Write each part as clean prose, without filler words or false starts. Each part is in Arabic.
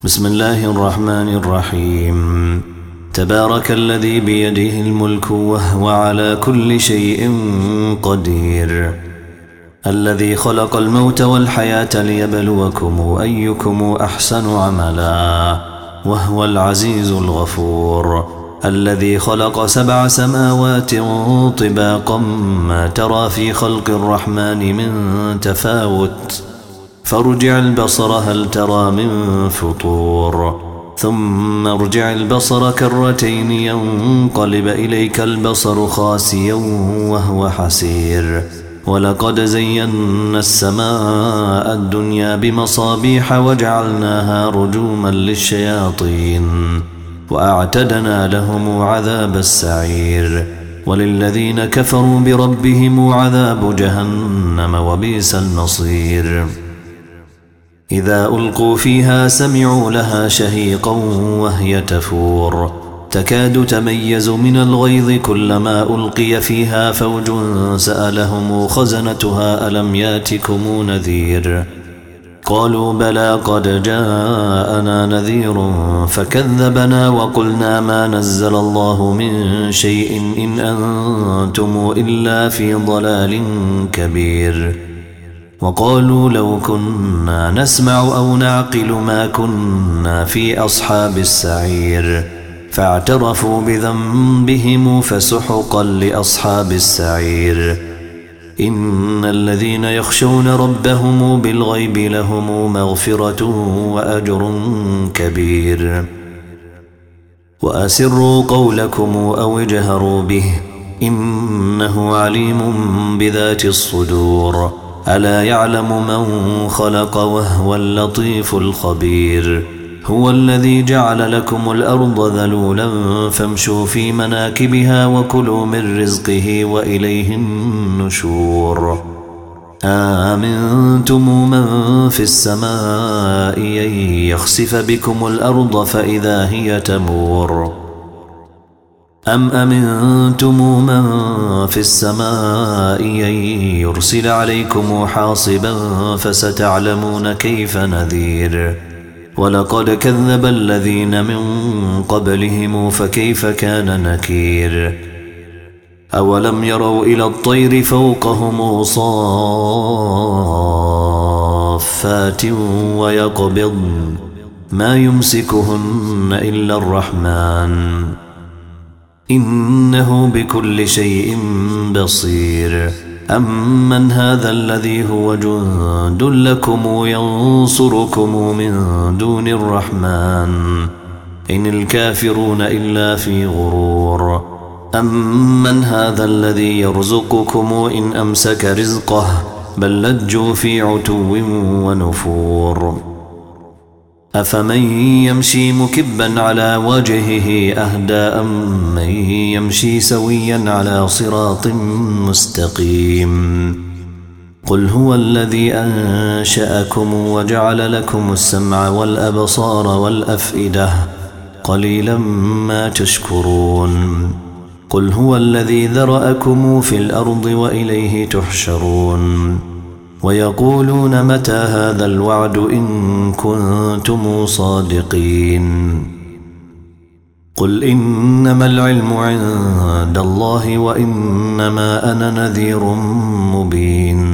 بسم الله الرحمن الرحيم. تبارك الذي بيده الملك وهو على كل شيء قدير، الذي خلق الموت والحياة ليبلوكم أيكم أحسن عملا، وهو العزيز الغفور، الذي خلق 7 سماوات طباقا ما ترى في خلق الرحمن من تفاوت، فارجع البصر هل ترى من فطور، ثم ارجع البصر كرتين ينقلب إليك البصر خاسئا وهو حسير. ولقد زينا السماء الدنيا بمصابيح وجعلناها رجوما للشياطين وأعتدنا لهم عذاب السعير. وللذين كفروا بربهم عذاب جهنم وبئس المصير. إذا ألقوا فيها سمعوا لها شهيقا وهي تفور، تكاد تميز من الغيظ كلما ألقي فيها فوج سألهم خزنتها ألم ياتكم نذير، قالوا بلى قد جاءنا نذير فكذبنا وقلنا ما نزل الله من شيء إن أنتم إلا في ضلال كبير. وقالوا لو كنا نسمع أو نعقل ما كنا في أصحاب السعير، فاعترفوا بذنبهم فسحقا لأصحاب السعير. إن الذين يخشون ربهم بالغيب لهم مغفرة وأجر كبير. وأسروا قولكم أو اجهروا به إنه عليم بذات الصدور. ألا يعلم من خلق وهو اللطيف الخبير. هو الذي جعل لكم الأرض ذلولا فامشوا في مناكبها وكلوا من رزقه وإليه النشور. آمنتم من في السماء أن يخسف بكم الأرض فإذا هي تمور، أم أمنتم من في السماء أن يرسل عليكم حاصبا فستعلمون كيف نذير. ولقد كذب الذين من قبلهم فكيف كان نكير. أولم يروا إلى الطير فوقهم صافات ويقبضن ما يمسكهن إلا الرحمن إنه بكل شيء بصير. أمن هذا الذي هو جند لكم ينصركم من دون الرحمن إن الكافرون إلا في غرور. أمن هذا الذي يرزقكم إن أمسك رزقه بل لجوا في عتو ونفور. أفمن يمشي مكبا على وجهه أهدى أم من يمشي سويا على صراط مستقيم. قل هو الذي أنشأكم وجعل لكم السمع والأبصار والأفئدة قليلا ما تشكرون. قل هو الذي ذرأكم في الأرض وإليه تحشرون. ويقولون متى هذا الوعد إن كنتم صادقين. قل إنما العلم عند الله وإنما أنا نذير مبين.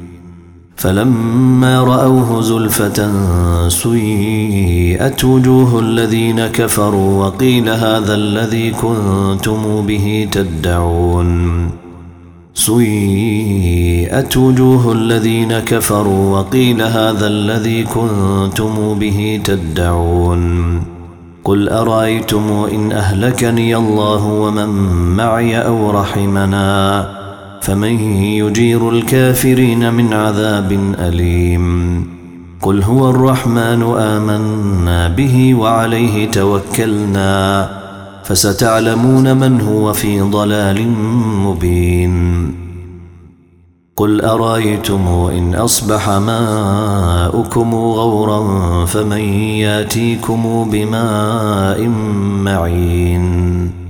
فلما رأوه زلفة سيئت وجوه الذين كفروا وقيل هذا الذي كنتم به تدعون. سيئت وجوه الذين كفروا وقيل هذا الذي كنتم به تدعون. قل أرأيتم إن أهلكني الله ومن معي أو رحمنا فمن يجير الكافرين من عذاب أليم. قل هو الرحمن آمنا به وعليه توكلنا فستعلمون من هو في ضلال مبين. قل أرأيتم إن أصبح ماؤكم غورا فمن ياتيكم بماء معين.